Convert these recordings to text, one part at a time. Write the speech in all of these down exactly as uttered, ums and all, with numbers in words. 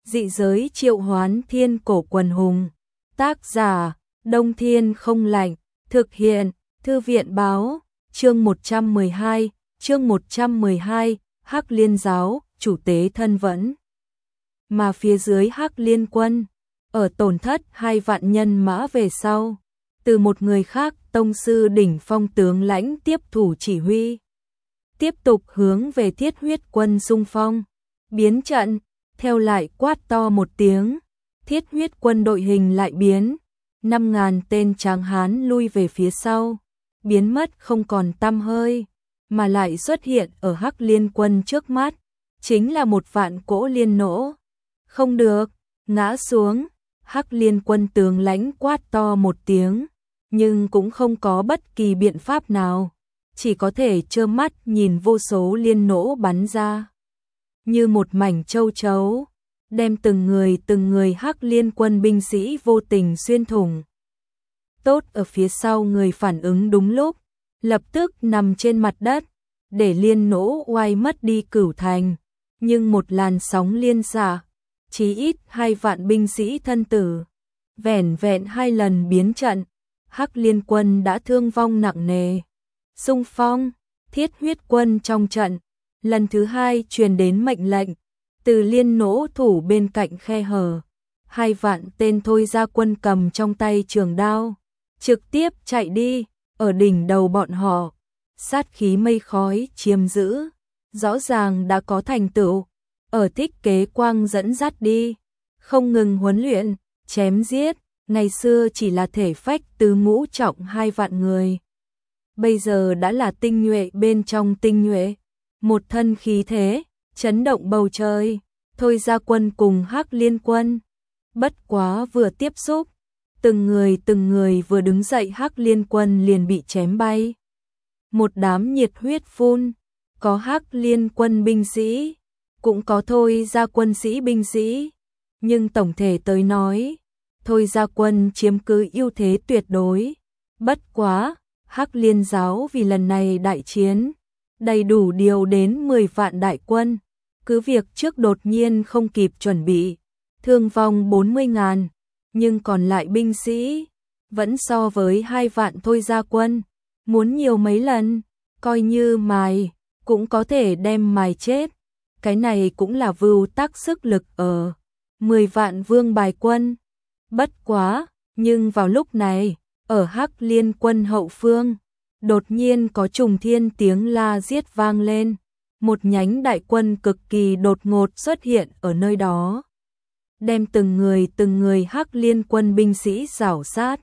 Dị giới triệu hoán thiên cổ quần hùng. Tác giả, Đông Thiên không lạnh. Thực hiện, Thư viện báo. Chương một trăm mười hai, chương một trăm mười hai, Hắc Liên giáo, chủ tế thân vẫn. Mà phía dưới Hắc Liên quân, ở tổn thất hai vạn nhân mã về sau, từ một người khác tông sư đỉnh phong tướng lãnh tiếp thủ chỉ huy. Tiếp tục hướng về Thiết Huyết quân xung phong, biến trận, theo lại quát to một tiếng, Thiết Huyết quân đội hình lại biến, năm ngàn tên tráng hán lui về phía sau, biến mất không còn tăm hơi, mà lại xuất hiện ở Hắc Liên quân trước mắt, chính là một vạn cỗ liên nỗ. Không được, ngã xuống, Hắc Liên quân tướng lãnh quát to một tiếng, nhưng cũng không có bất kỳ biện pháp nào, chỉ có thể trơ mắt nhìn vô số liên nỗ bắn ra. Như một mảnh châu chấu, đem từng người từng người Hắc Liên quân binh sĩ vô tình xuyên thủng. Tốt ở phía sau người phản ứng đúng lúc, lập tức nằm trên mặt đất, để liên nỗ oai mất đi cửu thành, nhưng một làn sóng liên xạ, chí ít hai vạn binh sĩ thân tử, vẻn vẹn hai lần biến trận, Hắc Liên quân đã thương vong nặng nề. Xung phong, Thiết Huyết quân trong trận, lần thứ hai truyền đến mệnh lệnh, từ liên nỗ thủ bên cạnh khe hở, hai vạn tên thôi ra quân cầm trong tay trường đao, trực tiếp chạy đi, ở đỉnh đầu bọn họ, sát khí mây khói chiếm giữ, rõ ràng đã có thành tựu, ở thích kế quang dẫn dắt đi, không ngừng huấn luyện, chém giết, ngày xưa chỉ là thể phách tứ ngũ trọng hai vạn người. Bây giờ đã là tinh nhuệ bên trong tinh nhuệ, một thân khí thế, chấn động bầu trời, thôi ra quân cùng Hắc Liên quân. Bất quá vừa tiếp xúc, từng người từng người vừa đứng dậy Hắc Liên quân liền bị chém bay. Một đám nhiệt huyết phun, có Hắc Liên quân binh sĩ, cũng có thôi ra quân sĩ binh sĩ, nhưng tổng thể tới nói, thôi ra quân chiếm cứ ưu thế tuyệt đối. Bất quá, Hắc Liên giáo vì lần này đại chiến, đầy đủ điều đến mười vạn đại quân, cứ việc trước đột nhiên không kịp chuẩn bị, thương vong bốn mươi ngàn, nhưng còn lại binh sĩ, vẫn so với hai vạn thôi ra quân, muốn nhiều mấy lần, coi như mài, cũng có thể đem mài chết, cái này cũng là vưu tác sức lực ở mười vạn vương bài quân. Bất quá, nhưng vào lúc này, ở Hắc Liên quân hậu phương, đột nhiên có trùng thiên tiếng la giết vang lên, một nhánh đại quân cực kỳ đột ngột xuất hiện ở nơi đó, đem từng người từng người Hắc Liên quân binh sĩ rảo sát.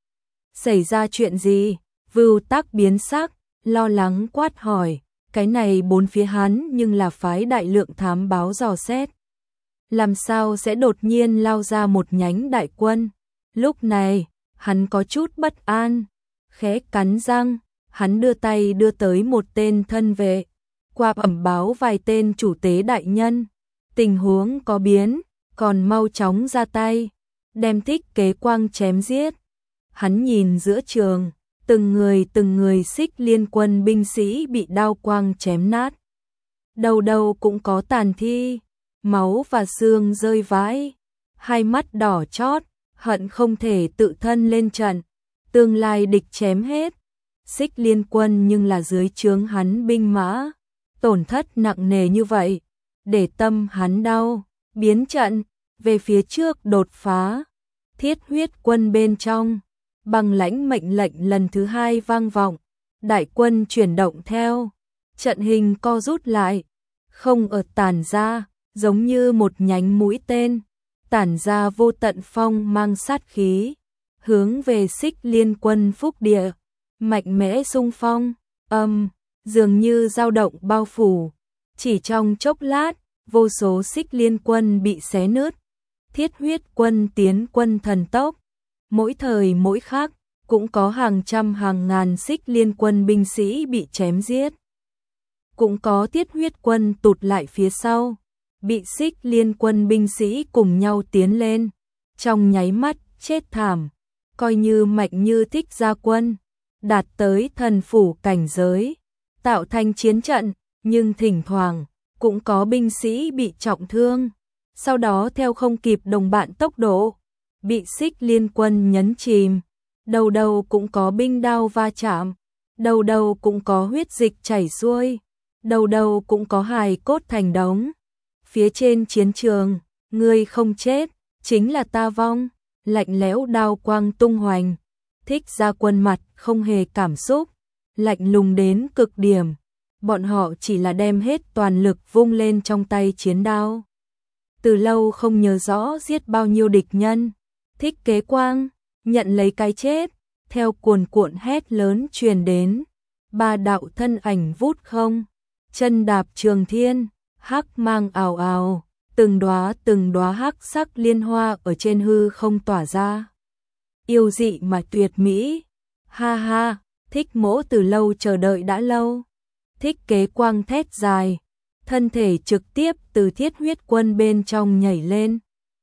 Xảy ra chuyện gì? Vưu Tác biến sắc, lo lắng quát hỏi, cái này bốn phía hắn nhưng là phái đại lượng thám báo dò xét. Làm sao sẽ đột nhiên lao ra một nhánh đại quân? Lúc này, hắn có chút bất an, khẽ cắn răng, hắn đưa tay đưa tới một tên thân vệ, qua ẩm báo vài tên chủ tế đại nhân, tình huống có biến, còn mau chóng ra tay, đem thích kế quang chém giết. Hắn nhìn giữa trường, từng người từng người Xích Liên quân binh sĩ bị đao quang chém nát, đầu đầu cũng có tàn thi, máu và xương rơi vãi, hai mắt đỏ chót, hận không thể tự thân lên trận, tương lai địch chém hết. Xích Liên quân nhưng là dưới trướng hắn binh mã, tổn thất nặng nề như vậy, để tâm hắn đau, biến trận, về phía trước đột phá. Thiết Huyết quân bên trong, bằng lãnh mệnh lệnh lần thứ hai vang vọng, đại quân chuyển động theo, trận hình co rút lại, không ở tản ra, giống như một nhánh mũi tên, tản ra vô tận phong mang sát khí, hướng về Xích Liên quân phúc địa, mạnh mẽ xung phong, âm, dường như dao động bao phủ, chỉ trong chốc lát, vô số Xích Liên quân bị xé nứt, Thiết Huyết quân tiến quân thần tốc, mỗi thời mỗi khắc, cũng có hàng trăm hàng ngàn Xích Liên quân binh sĩ bị chém giết. Cũng có Thiết Huyết quân tụt lại phía sau, bị Xích Liên quân binh sĩ cùng nhau tiến lên, trong nháy mắt chết thảm, coi như mạnh như Thích gia quân, đạt tới thần phủ cảnh giới, tạo thành chiến trận, nhưng thỉnh thoảng cũng có binh sĩ bị trọng thương, sau đó theo không kịp đồng bạn tốc độ, bị Xích Liên quân nhấn chìm, đầu đầu cũng có binh đao va chạm, đầu đầu cũng có huyết dịch chảy xuôi, đầu đầu cũng có hài cốt thành đống. Phía trên chiến trường, ngươi không chết, chính là ta vong, lạnh lẽo đao quang tung hoành. Thích Gia Quân mặt không hề cảm xúc, lạnh lùng đến cực điểm. Bọn họ chỉ là đem hết toàn lực vung lên trong tay chiến đao. Từ lâu không nhớ rõ giết bao nhiêu địch nhân. Thích Kế Quang nhận lấy cái chết, theo cuồn cuộn hét lớn truyền đến. Ba đạo thân ảnh vút không, chân đạp trường thiên, hắc mang ào ào, từng đóa từng đóa hắc sắc liên hoa ở trên hư không tỏa ra. Yêu dị mà tuyệt mỹ. Ha ha, Thích Mỗ từ lâu chờ đợi đã lâu. Thích Kế Quang thét dài, thân thể trực tiếp từ Thiết Huyết Quân bên trong nhảy lên.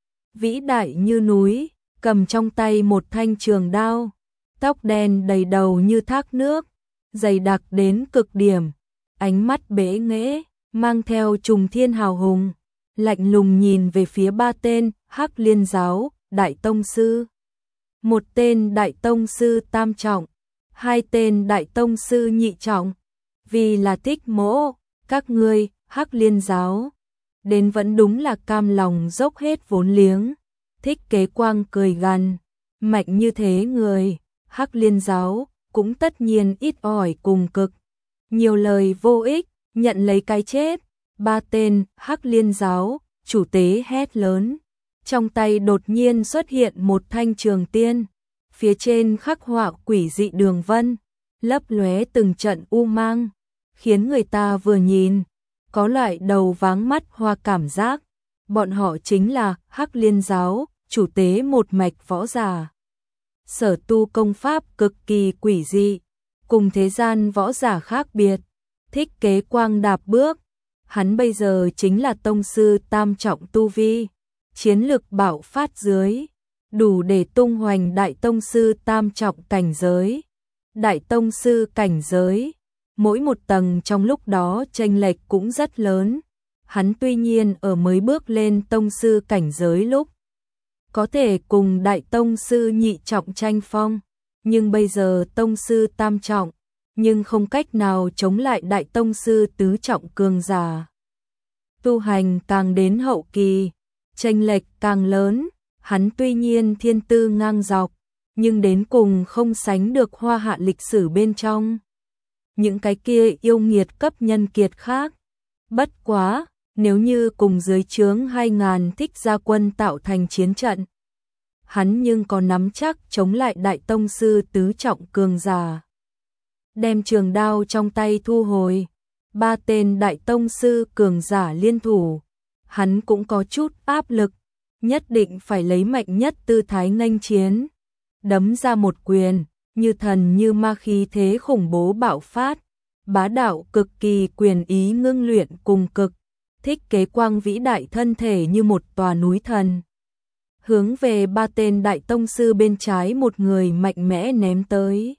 Vĩ đại như núi, cầm trong tay một thanh trường đao, tóc đen đầy đầu như thác nước, dày đặc đến cực điểm, ánh mắt bế nghễ, mang theo trùng thiên hào hùng, lạnh lùng nhìn về phía ba tên Hắc Liên giáo đại tông sư. Một tên đại tông sư tam trọng, hai tên đại tông sư nhị trọng. Vì là Thích Mỗ, các ngươi, Hắc Liên giáo, đến vẫn đúng là cam lòng dốc hết vốn liếng. Thích Kế Quang cười gằn, mạnh như thế người, Hắc Liên giáo, cũng tất nhiên ít ỏi cùng cực. Nhiều lời vô ích, nhận lấy cái chết. Ba tên Hắc Liên giáo, chủ tế hét lớn. Trong tay đột nhiên xuất hiện một thanh trường tiên, phía trên khắc họa quỷ dị đường vân, lấp lóe từng trận u mang, khiến người ta vừa nhìn, có loại đầu váng mắt hoa cảm giác. Bọn họ chính là Hắc Liên giáo, chủ tế một mạch võ giả. Sở tu công pháp cực kỳ quỷ dị, cùng thế gian võ giả khác biệt. Thích Kế Quang đạp bước, hắn bây giờ chính là tông sư tam trọng tu vi, chiến lực bạo phát dưới, đủ để tung hoành đại tông sư tam trọng cảnh giới. Đại tông sư cảnh giới, mỗi một tầng trong lúc đó chênh lệch cũng rất lớn. Hắn tuy nhiên ở mới bước lên tông sư cảnh giới lúc có thể cùng đại tông sư nhị trọng tranh phong, nhưng bây giờ tông sư tam trọng, nhưng không cách nào chống lại đại tông sư tứ trọng cường giả. Tu hành càng đến hậu kỳ, chênh lệch càng lớn, hắn tuy nhiên thiên tư ngang dọc, nhưng đến cùng không sánh được hoa hạ lịch sử bên trong những cái kia yêu nghiệt cấp nhân kiệt khác. Bất quá, nếu như cùng dưới trướng hai ngàn Thích Gia quân tạo thành chiến trận, hắn nhưng có nắm chắc chống lại đại tông sư tứ trọng cường giả. Đem trường đao trong tay thu hồi, ba tên đại tông sư cường giả liên thủ, hắn cũng có chút áp lực, nhất định phải lấy mạnh nhất tư thái nghênh chiến, đấm ra một quyền, như thần như ma khí thế khủng bố bạo phát, bá đạo cực kỳ quyền ý ngưng luyện cùng cực. Thích Kế Quang vĩ đại thân thể như một tòa núi thần, hướng về ba tên đại tông sư bên trái một người mạnh mẽ ném tới.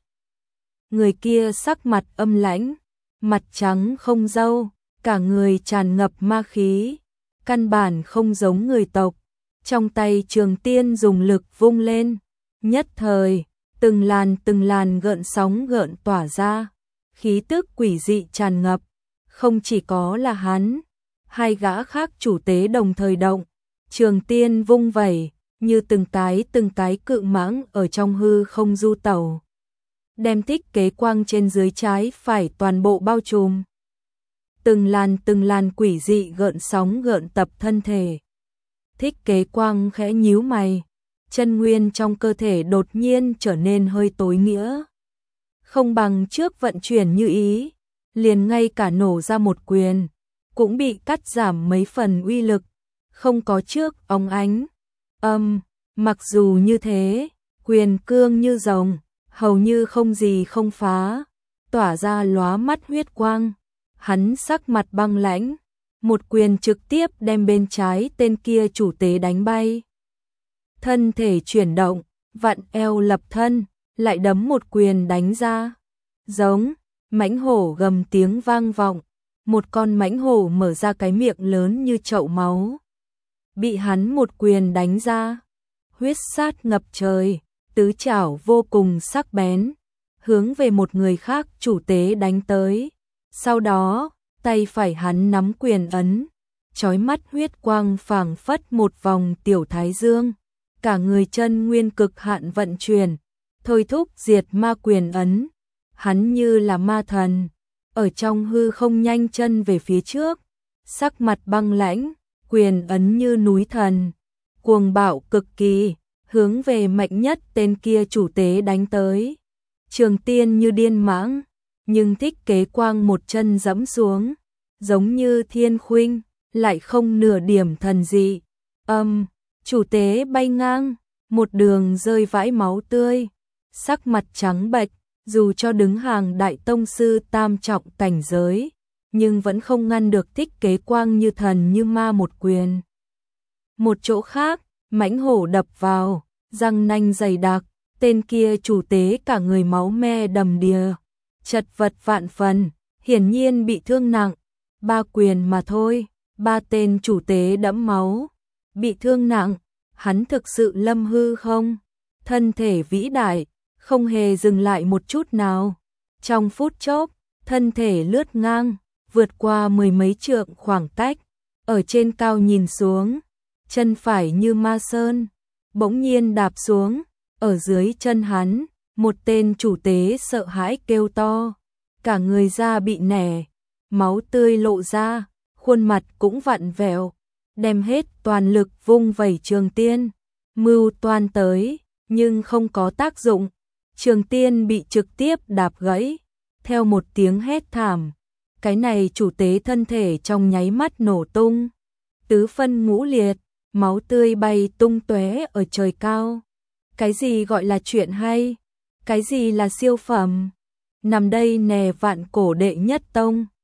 Người kia sắc mặt âm lãnh, mặt trắng không râu, cả người tràn ngập ma khí, căn bản không giống người tộc. Trong tay trường tiên dùng lực vung lên, nhất thời, từng làn từng làn gợn sóng gợn tỏa ra, khí tức quỷ dị tràn ngập. Không chỉ có là hắn, hai gã khác chủ tế đồng thời động, trường tiên vung vẩy, như từng cái từng cái cự mãng ở trong hư không du tẩu, đem Thích Kế Quang trên dưới trái phải toàn bộ bao trùm. Từng làn từng làn quỷ dị gợn sóng gợn tập thân thể. Thích Kế Quang khẽ nhíu mày, chân nguyên trong cơ thể đột nhiên trở nên hơi tối nghĩa. Không bằng trước vận chuyển như ý, liền ngay cả nổ ra một quyền, cũng bị cắt giảm mấy phần uy lực, không có trước óng ánh. Âm, mặc dù như thế, quyền cương như rồng, hầu như không gì không phá, tỏa ra lóa mắt huyết quang. Hắn sắc mặt băng lãnh, một quyền trực tiếp đem bên trái tên kia chủ tế đánh bay. Thân thể chuyển động, vặn eo lập thân, lại đấm một quyền đánh ra. Giống, mãnh hổ gầm tiếng vang vọng, một con mãnh hổ mở ra cái miệng lớn như chậu máu. bị hắn một quyền đánh ra. Huyết sát ngập trời, tứ chảo vô cùng sắc bén, hướng về một người khác chủ tế đánh tới. Sau đó, tay phải hắn nắm quyền ấn, chói mắt huyết quang phảng phất một vòng tiểu thái dương, cả người chân nguyên cực hạn vận chuyển, thôi thúc diệt ma quyền ấn. Hắn như là ma thần, ở trong hư không nhanh chân về phía trước, sắc mặt băng lãnh, quyền ấn như núi thần, cuồng bạo cực kỳ, hướng về mạnh nhất tên kia chủ tế đánh tới. Trường Tiên như điên mãng, nhưng Thích Kế Quang một chân giẫm xuống, giống như thiên khuynh, lại không nửa điểm thần dị. Âm, chủ tế bay ngang, một đường rơi vãi máu tươi, sắc mặt trắng bệch, dù cho đứng hàng đại tông sư tam trọng cảnh giới, nhưng vẫn không ngăn được Thích Kế Quang như thần như ma một quyền. Một chỗ khác, mãnh hổ đập vào, răng nanh dày đặc, tên kia chủ tế cả người máu me đầm đìa, chật vật vạn phần, hiển nhiên bị thương nặng. Ba quyền mà thôi, ba tên chủ tế đẫm máu, bị thương nặng, hắn thực sự lâm hư không? Thân thể vĩ đại, không hề dừng lại một chút nào. Trong phút chốc, thân thể lướt ngang, vượt qua mười mấy trượng khoảng cách, ở trên cao nhìn xuống, chân phải như ma sơn, bỗng nhiên đạp xuống, ở dưới chân hắn, một tên chủ tế sợ hãi kêu to, cả người da bị nẻ, máu tươi lộ ra, khuôn mặt cũng vặn vẹo, đem hết toàn lực vung vẩy Trường Tiên, mưu toan tới, nhưng không có tác dụng. Trường Tiên bị trực tiếp đạp gãy, theo một tiếng hét thảm, cái này chủ tế thân thể trong nháy mắt nổ tung, tứ phân ngũ liệt, máu tươi bay tung tóe ở trời cao. Cái gì gọi là chuyện hay? Cái gì là siêu phẩm? Nằm đây nè vạn cổ đệ nhất tông,